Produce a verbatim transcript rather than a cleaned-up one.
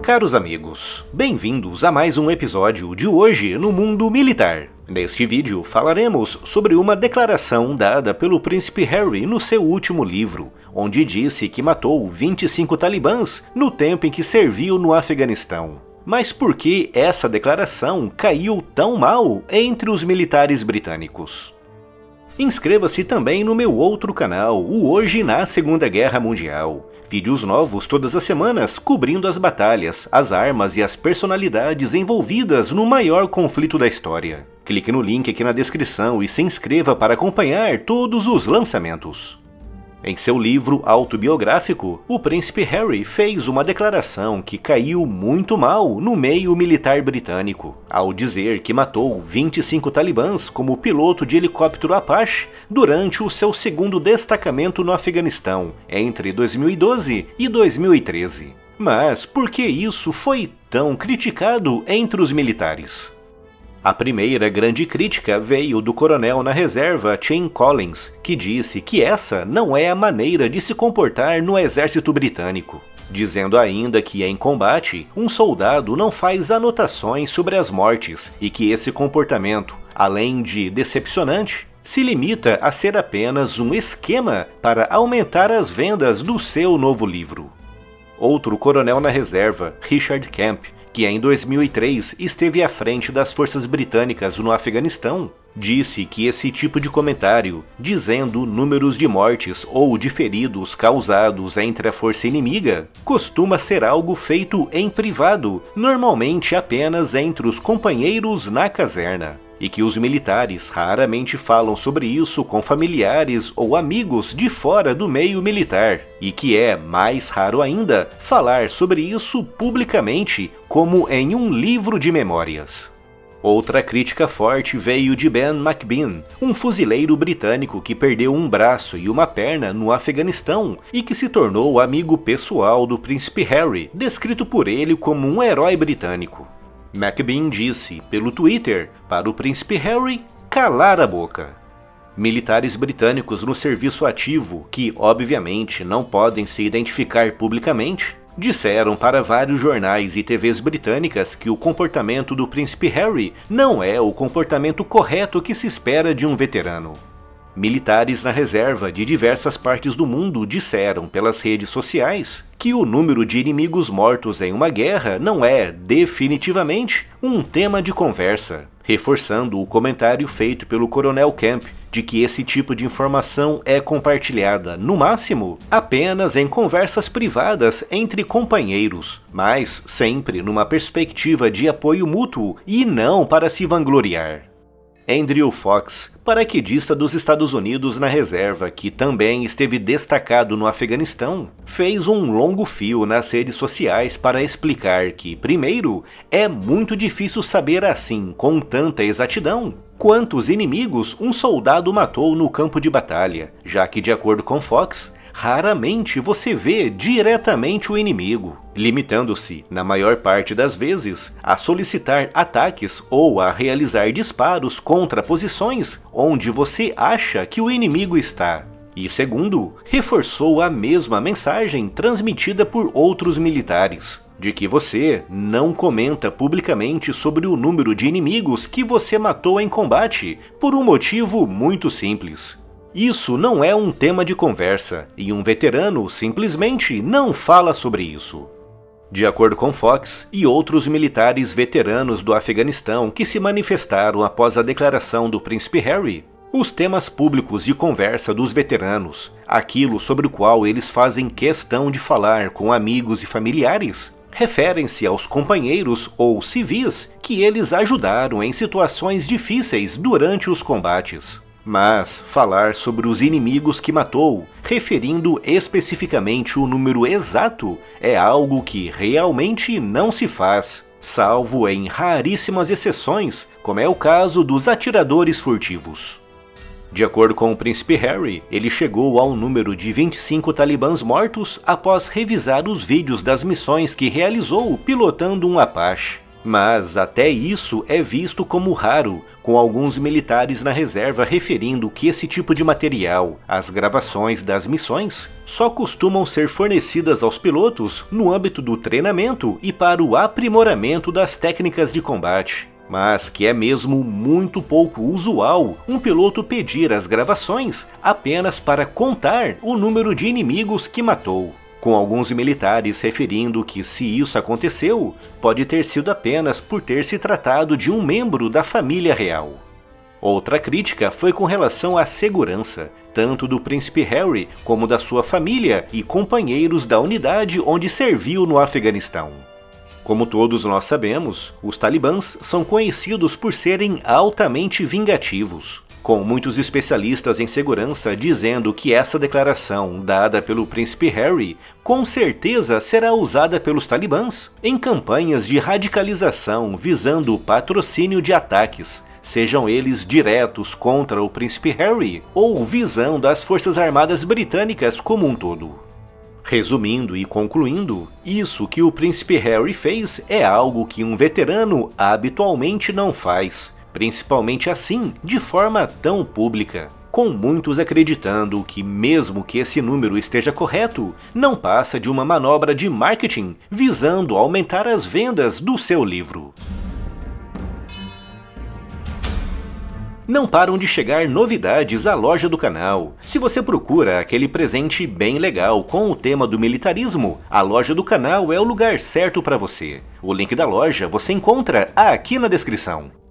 Caros amigos, bem-vindos a mais um episódio de Hoje no Mundo Militar. Neste vídeo falaremos sobre uma declaração dada pelo Príncipe Harry no seu último livro, onde disse que matou vinte e cinco talibãs no tempo em que serviu no Afeganistão. Mas por que essa declaração caiu tão mal entre os militares britânicos? Inscreva-se também no meu outro canal, o Hoje na Segunda Guerra Mundial. Vídeos novos todas as semanas cobrindo as batalhas, as armas e as personalidades envolvidas no maior conflito da história. Clique no link aqui na descrição e se inscreva para acompanhar todos os lançamentos. Em seu livro autobiográfico, o Príncipe Harry fez uma declaração que caiu muito mal no meio militar britânico, ao dizer que matou vinte e cinco talibãs como piloto de helicóptero Apache durante o seu segundo destacamento no Afeganistão, entre dois mil e doze e dois mil e treze. Mas por que isso foi tão criticado entre os militares? A primeira grande crítica veio do coronel na reserva Chan Collins, que disse que essa não é a maneira de se comportar no exército britânico, dizendo ainda que em combate, um soldado não faz anotações sobre as mortes e que esse comportamento, além de decepcionante, se limita a ser apenas um esquema para aumentar as vendas do seu novo livro. Outro coronel na reserva, Richard Kemp, que em dois mil e três esteve à frente das forças britânicas no Afeganistão, disse que esse tipo de comentário, dizendo números de mortes ou de feridos causados entre a força inimiga, costuma ser algo feito em privado, normalmente apenas entre os companheiros na caserna, e que os militares raramente falam sobre isso com familiares ou amigos de fora do meio militar, e que é mais raro ainda falar sobre isso publicamente como em um livro de memórias. Outra crítica forte veio de Ben McBean, um fuzileiro britânico que perdeu um braço e uma perna no Afeganistão e que se tornou amigo pessoal do Príncipe Harry, descrito por ele como um herói britânico. McBean disse, pelo Twitter, para o Príncipe Harry calar a boca. Militares britânicos no serviço ativo, que obviamente não podem se identificar publicamente, disseram para vários jornais e T Vs britânicas que o comportamento do Príncipe Harry não é o comportamento correto que se espera de um veterano. Militares na reserva de diversas partes do mundo disseram pelas redes sociais que o número de inimigos mortos em uma guerra não é, definitivamente, um tema de conversa, reforçando o comentário feito pelo coronel Kemp de que esse tipo de informação é compartilhada, no máximo, apenas em conversas privadas entre companheiros, mas sempre numa perspectiva de apoio mútuo e não para se vangloriar. Andrew Fox, paraquedista dos Estados Unidos na reserva, que também esteve destacado no Afeganistão, fez um longo fio nas redes sociais para explicar que, primeiro, é muito difícil saber assim, com tanta exatidão, quantos inimigos um soldado matou no campo de batalha, já que, de acordo com Fox, raramente você vê diretamente o inimigo, limitando-se, na maior parte das vezes, a solicitar ataques ou a realizar disparos contra posições onde você acha que o inimigo está. E segundo, reforçou a mesma mensagem transmitida por outros militares, de que você não comenta publicamente sobre o número de inimigos que você matou em combate, por um motivo muito simples. Isso não é um tema de conversa, e um veterano simplesmente não fala sobre isso. De acordo com Fox e outros militares veteranos do Afeganistão que se manifestaram após a declaração do Príncipe Harry, os temas públicos de conversa dos veteranos, aquilo sobre o qual eles fazem questão de falar com amigos e familiares, referem-se aos companheiros ou civis que eles ajudaram em situações difíceis durante os combates. Mas falar sobre os inimigos que matou, referindo especificamente o número exato, é algo que realmente não se faz, salvo em raríssimas exceções, como é o caso dos atiradores furtivos. De acordo com o Príncipe Harry, ele chegou ao número de vinte e cinco talibãs mortos após revisar os vídeos das missões que realizou pilotando um Apache. Mas até isso é visto como raro, com alguns militares na reserva referindo que esse tipo de material, as gravações das missões, só costumam ser fornecidas aos pilotos no âmbito do treinamento e para o aprimoramento das técnicas de combate. Mas que é mesmo muito pouco usual um piloto pedir as gravações apenas para contar o número de inimigos que matou, com alguns militares referindo que, se isso aconteceu, pode ter sido apenas por ter se tratado de um membro da família real. Outra crítica foi com relação à segurança, tanto do príncipe Harry como da sua família e companheiros da unidade onde serviu no Afeganistão. Como todos nós sabemos, os talibãs são conhecidos por serem altamente vingativos, com muitos especialistas em segurança dizendo que essa declaração dada pelo príncipe Harry com certeza será usada pelos talibãs em campanhas de radicalização visando o patrocínio de ataques, sejam eles diretos contra o príncipe Harry ou visando as Forças Armadas Britânicas como um todo. Resumindo e concluindo, isso que o príncipe Harry fez é algo que um veterano habitualmente não faz, principalmente assim, de forma tão pública, com muitos acreditando que, mesmo que esse número esteja correto, não passa de uma manobra de marketing visando aumentar as vendas do seu livro. Não param de chegar novidades à loja do canal. Se você procura aquele presente bem legal com o tema do militarismo, a loja do canal é o lugar certo para você. O link da loja você encontra aqui na descrição.